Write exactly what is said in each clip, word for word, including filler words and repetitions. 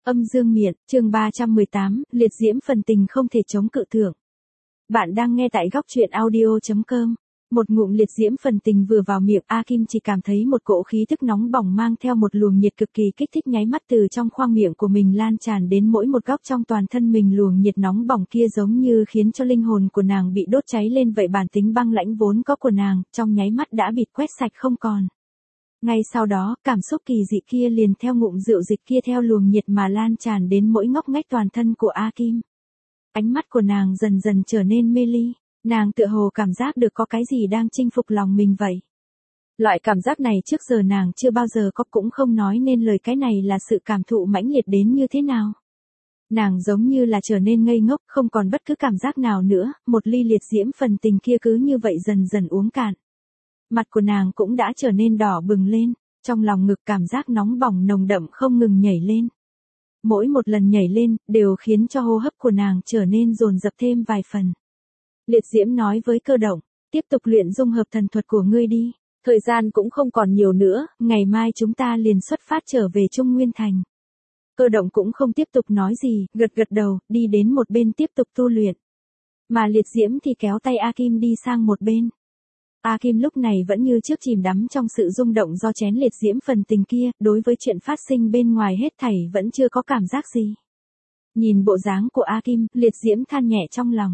Âm dương miện, chương ba trăm mười tám, liệt diễm phần tình không thể chống cự thưởng. Bạn đang nghe tại góc truyện audio chấm com. Một ngụm liệt diễm phần tình vừa vào miệng, A Kim chỉ cảm thấy một cỗ khí tức nóng bỏng mang theo một luồng nhiệt cực kỳ kích thích nháy mắt từ trong khoang miệng của mình lan tràn đến mỗi một góc trong toàn thân mình. Luồng nhiệt nóng bỏng kia giống như khiến cho linh hồn của nàng bị đốt cháy lên vậy, bản tính băng lãnh vốn có của nàng, trong nháy mắt đã bị quét sạch không còn. Ngay sau đó, cảm xúc kỳ dị kia liền theo ngụm rượu dịch kia theo luồng nhiệt mà lan tràn đến mỗi ngóc ngách toàn thân của A Kim. Ánh mắt của nàng dần dần trở nên mê ly, nàng tựa hồ cảm giác được có cái gì đang chinh phục lòng mình vậy. Loại cảm giác này trước giờ nàng chưa bao giờ có, cũng không nói nên lời cái này là sự cảm thụ mãnh liệt đến như thế nào. Nàng giống như là trở nên ngây ngốc, không còn bất cứ cảm giác nào nữa, một ly liệt diễm phần tình kia cứ như vậy dần dần uống cạn. Mặt của nàng cũng đã trở nên đỏ bừng lên, trong lòng ngực cảm giác nóng bỏng nồng đậm không ngừng nhảy lên. Mỗi một lần nhảy lên, đều khiến cho hô hấp của nàng trở nên dồn dập thêm vài phần. Liệt diễm nói với Cơ Động, tiếp tục luyện dung hợp thần thuật của ngươi đi, thời gian cũng không còn nhiều nữa, ngày mai chúng ta liền xuất phát trở về Trung Nguyên Thành. Cơ Động cũng không tiếp tục nói gì, gật gật đầu, đi đến một bên tiếp tục tu luyện. Mà liệt diễm thì kéo tay A Kim đi sang một bên. A Kim lúc này vẫn như trước chìm đắm trong sự rung động do chén liệt diễm phần tình kia, đối với chuyện phát sinh bên ngoài hết thảy vẫn chưa có cảm giác gì. Nhìn bộ dáng của A Kim, liệt diễm than nhẹ trong lòng.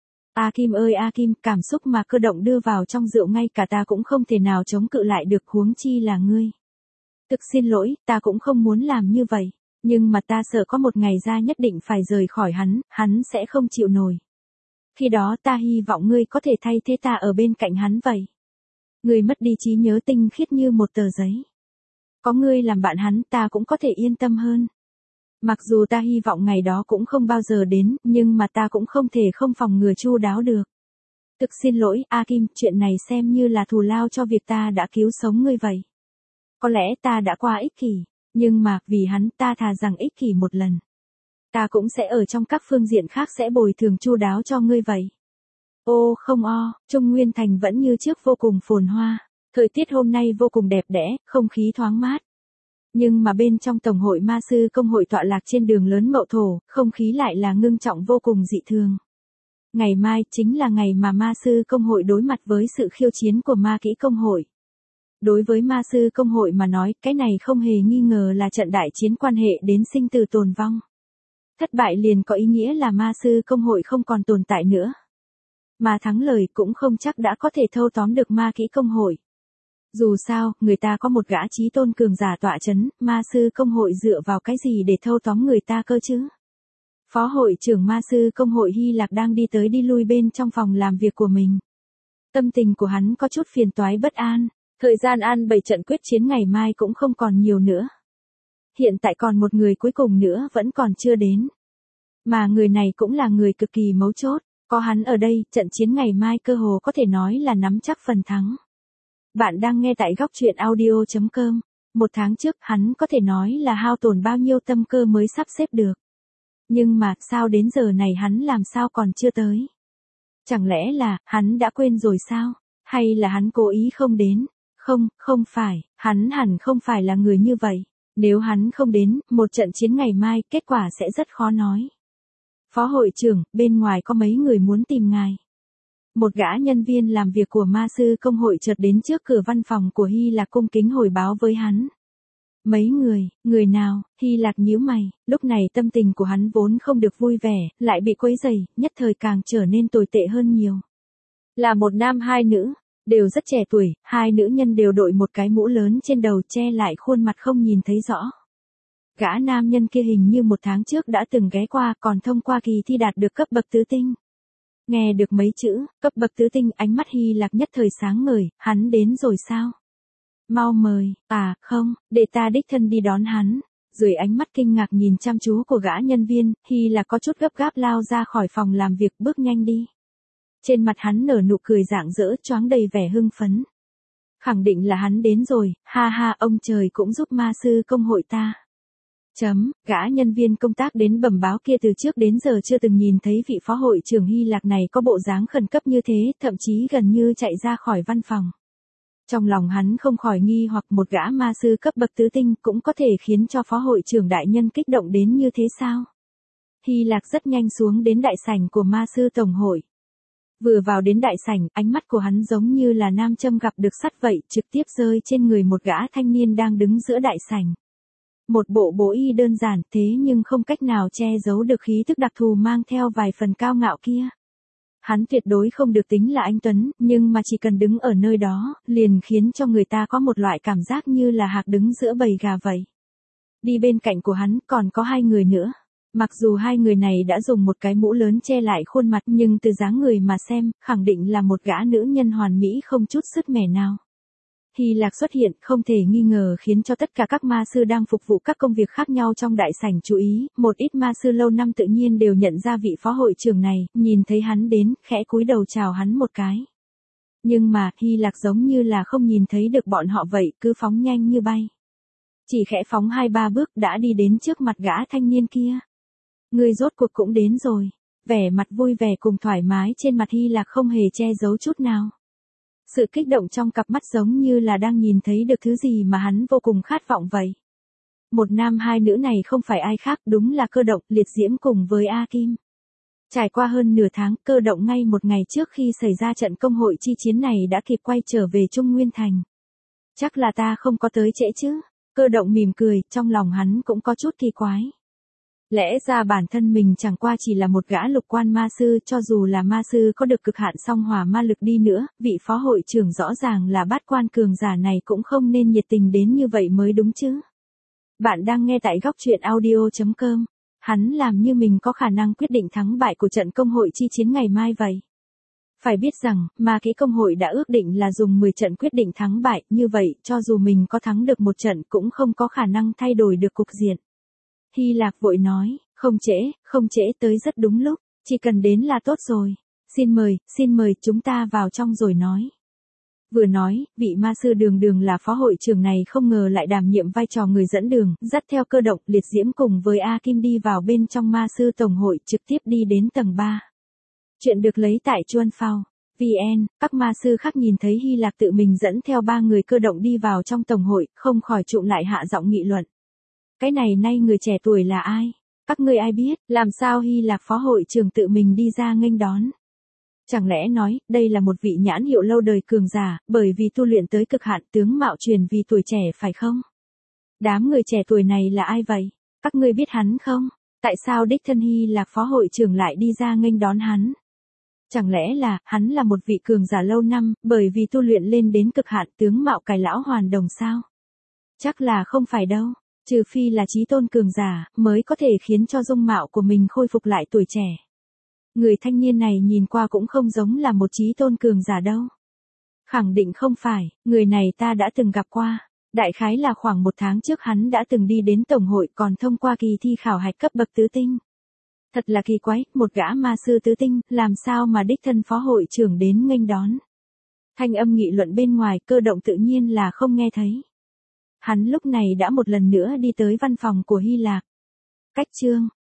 A Kim ơi A Kim, cảm xúc mà Cơ Động đưa vào trong rượu ngay cả ta cũng không thể nào chống cự lại được, huống chi là ngươi. Thực xin lỗi, ta cũng không muốn làm như vậy, nhưng mà ta sợ có một ngày ra nhất định phải rời khỏi hắn, hắn sẽ không chịu nổi. Khi đó ta hy vọng ngươi có thể thay thế ta ở bên cạnh hắn vậy. Ngươi mất đi trí nhớ tinh khiết như một tờ giấy. Có ngươi làm bạn hắn ta cũng có thể yên tâm hơn. Mặc dù ta hy vọng ngày đó cũng không bao giờ đến, nhưng mà ta cũng không thể không phòng ngừa chu đáo được. Thực xin lỗi, A Kim, chuyện này xem như là thù lao cho việc ta đã cứu sống ngươi vậy. Có lẽ ta đã quá ích kỷ, nhưng mà, vì hắn ta thà rằng ích kỷ một lần. Ta cũng sẽ ở trong các phương diện khác sẽ bồi thường chu đáo cho ngươi vậy. Ô không o, Trung Nguyên Thành vẫn như trước vô cùng phồn hoa. Thời tiết hôm nay vô cùng đẹp đẽ, không khí thoáng mát. Nhưng mà bên trong Tổng hội Ma sư Công hội tọa lạc trên đường lớn Mậu Thổ, không khí lại là ngưng trọng vô cùng dị thường. Ngày mai chính là ngày mà Ma sư Công hội đối mặt với sự khiêu chiến của Ma kỹ Công hội. Đối với Ma sư Công hội mà nói, cái này không hề nghi ngờ là trận đại chiến quan hệ đến sinh tử tồn vong. Thất bại liền có ý nghĩa là Ma sư Công hội không còn tồn tại nữa. Mà thắng lời cũng không chắc đã có thể thâu tóm được Ma kỹ Công hội. Dù sao, người ta có một gã chí tôn cường giả tọa chấn, Ma sư Công hội dựa vào cái gì để thâu tóm người ta cơ chứ? Phó hội trưởng Ma sư Công hội Hy Lạc đang đi tới đi lui bên trong phòng làm việc của mình. Tâm tình của hắn có chút phiền toái bất an, thời gian an bày trận quyết chiến ngày mai cũng không còn nhiều nữa. Hiện tại còn một người cuối cùng nữa vẫn còn chưa đến. Mà người này cũng là người cực kỳ mấu chốt, có hắn ở đây, trận chiến ngày mai cơ hồ có thể nói là nắm chắc phần thắng. Bạn đang nghe tại góc truyện audio chấm com. Một tháng trước hắn có thể nói là hao tổn bao nhiêu tâm cơ mới sắp xếp được. Nhưng mà sao đến giờ này hắn làm sao còn chưa tới? Chẳng lẽ là hắn đã quên rồi sao? Hay là hắn cố ý không đến? Không, không phải, hắn hẳn không phải là người như vậy. Nếu hắn không đến, một trận chiến ngày mai, kết quả sẽ rất khó nói. Phó hội trưởng, bên ngoài có mấy người muốn tìm ngài. Một gã nhân viên làm việc của Ma sư Công hội chợt đến trước cửa văn phòng của Hy Lạc cung kính hồi báo với hắn. Mấy người, người nào? Hy Lạc nhíu mày, lúc này tâm tình của hắn vốn không được vui vẻ, lại bị quấy rầy, nhất thời càng trở nên tồi tệ hơn nhiều. Là một nam hai nữ, đều rất trẻ tuổi, hai nữ nhân đều đội một cái mũ lớn trên đầu che lại khuôn mặt không nhìn thấy rõ. Gã nam nhân kia hình như một tháng trước đã từng ghé qua, còn thông qua kỳ thi đạt được cấp bậc tứ tinh. Nghe được mấy chữ, cấp bậc tứ tinh, ánh mắt Hy Lạc nhất thời sáng ngời, hắn đến rồi sao? Mau mời, à, không, để ta đích thân đi đón hắn. Dưới ánh mắt kinh ngạc nhìn chăm chú của gã nhân viên, Hy Lạc có chút gấp gáp lao ra khỏi phòng làm việc, bước nhanh đi. Trên mặt hắn nở nụ cười rạng rỡ, choáng đầy vẻ hưng phấn. Khẳng định là hắn đến rồi, ha ha, ông trời cũng giúp Ma sư Công hội ta. Chấm, gã nhân viên công tác đến bẩm báo kia từ trước đến giờ chưa từng nhìn thấy vị phó hội trưởng Hy Lạc này có bộ dáng khẩn cấp như thế, thậm chí gần như chạy ra khỏi văn phòng. Trong lòng hắn không khỏi nghi hoặc một gã ma sư cấp bậc tứ tinh cũng có thể khiến cho phó hội trưởng đại nhân kích động đến như thế sao? Hy Lạc rất nhanh xuống đến đại sảnh của ma sư tổng hội. Vừa vào đến đại sảnh, ánh mắt của hắn giống như là nam châm gặp được sắt vậy, trực tiếp rơi trên người một gã thanh niên đang đứng giữa đại sảnh. Một bộ bố y đơn giản thế nhưng không cách nào che giấu được khí thức đặc thù mang theo vài phần cao ngạo kia. Hắn tuyệt đối không được tính là anh tuấn, nhưng mà chỉ cần đứng ở nơi đó, liền khiến cho người ta có một loại cảm giác như là hạc đứng giữa bầy gà vậy. Đi bên cạnh của hắn còn có hai người nữa. Mặc dù hai người này đã dùng một cái mũ lớn che lại khuôn mặt nhưng từ dáng người mà xem, khẳng định là một gã nữ nhân hoàn mỹ không chút sứt mẻ nào. Hy Lạc xuất hiện không thể nghi ngờ khiến cho tất cả các ma sư đang phục vụ các công việc khác nhau trong đại sảnh chú ý, một ít ma sư lâu năm tự nhiên đều nhận ra vị phó hội trưởng này, nhìn thấy hắn đến, khẽ cúi đầu chào hắn một cái. Nhưng mà, Hy Lạc giống như là không nhìn thấy được bọn họ vậy, cứ phóng nhanh như bay. Chỉ khẽ phóng hai ba bước đã đi đến trước mặt gã thanh niên kia. Người rốt cuộc cũng đến rồi. Vẻ mặt vui vẻ cùng thoải mái trên mặt Hy Lạc không hề che giấu chút nào. Sự kích động trong cặp mắt giống như là đang nhìn thấy được thứ gì mà hắn vô cùng khát vọng vậy. Một nam hai nữ này không phải ai khác, đúng là Cơ Động, Liệt Diễm cùng với A Kim. Trải qua hơn nửa tháng, Cơ Động ngay một ngày trước khi xảy ra trận công hội chi chiến này đã kịp quay trở về Trung Nguyên Thành. Chắc là ta không có tới trễ chứ? Cơ Động mỉm cười, trong lòng hắn cũng có chút kỳ quái. Lẽ ra bản thân mình chẳng qua chỉ là một gã lục quan ma sư, cho dù là ma sư có được cực hạn song hỏa ma lực đi nữa, vị phó hội trưởng rõ ràng là bát quan cường giả này cũng không nên nhiệt tình đến như vậy mới đúng chứ. Bạn đang nghe tại góc truyện audio chấm com. Hắn làm như mình có khả năng quyết định thắng bại của trận công hội chi chiến ngày mai vậy. Phải biết rằng, ma kỹ công hội đã ước định là dùng mười trận quyết định thắng bại, như vậy, cho dù mình có thắng được một trận cũng không có khả năng thay đổi được cục diện. Hy Lạc vội nói, không trễ, không trễ tới rất đúng lúc, chỉ cần đến là tốt rồi. Xin mời, xin mời chúng ta vào trong rồi nói. Vừa nói, vị ma sư đường đường là phó hội trưởng này không ngờ lại đảm nhiệm vai trò người dẫn đường, dắt theo Cơ Động, Liệt Diễm cùng với A Kim đi vào bên trong ma sư tổng hội trực tiếp đi đến tầng ba. Chuyện được lấy tại Chuan Phao. vê en, các ma sư khác nhìn thấy Hy Lạc tự mình dẫn theo ba người Cơ Động đi vào trong tổng hội, không khỏi trụm lại hạ giọng nghị luận. Cái này nay người trẻ tuổi là ai? Các ngươi ai biết, làm sao Hy Lạc phó hội trưởng tự mình đi ra nghênh đón? Chẳng lẽ nói, đây là một vị nhãn hiệu lâu đời cường giả, bởi vì tu luyện tới cực hạn tướng mạo truyền vì tuổi trẻ phải không? Đám người trẻ tuổi này là ai vậy? Các ngươi biết hắn không? Tại sao đích thân Hy Lạc phó hội trưởng lại đi ra nghênh đón hắn? Chẳng lẽ là, hắn là một vị cường giả lâu năm, bởi vì tu luyện lên đến cực hạn tướng mạo cải lão hoàn đồng sao? Chắc là không phải đâu. Trừ phi là chí tôn cường giả, mới có thể khiến cho dung mạo của mình khôi phục lại tuổi trẻ. Người thanh niên này nhìn qua cũng không giống là một chí tôn cường giả đâu. Khẳng định không phải, người này ta đã từng gặp qua. Đại khái là khoảng một tháng trước hắn đã từng đi đến tổng hội còn thông qua kỳ thi khảo hạch cấp bậc tứ tinh. Thật là kỳ quái, một gã ma sư tứ tinh, làm sao mà đích thân phó hội trưởng đến nghênh đón. Thanh âm nghị luận bên ngoài, Cơ Động tự nhiên là không nghe thấy. Hắn lúc này đã một lần nữa đi tới văn phòng của Hy Lạc. Cách chương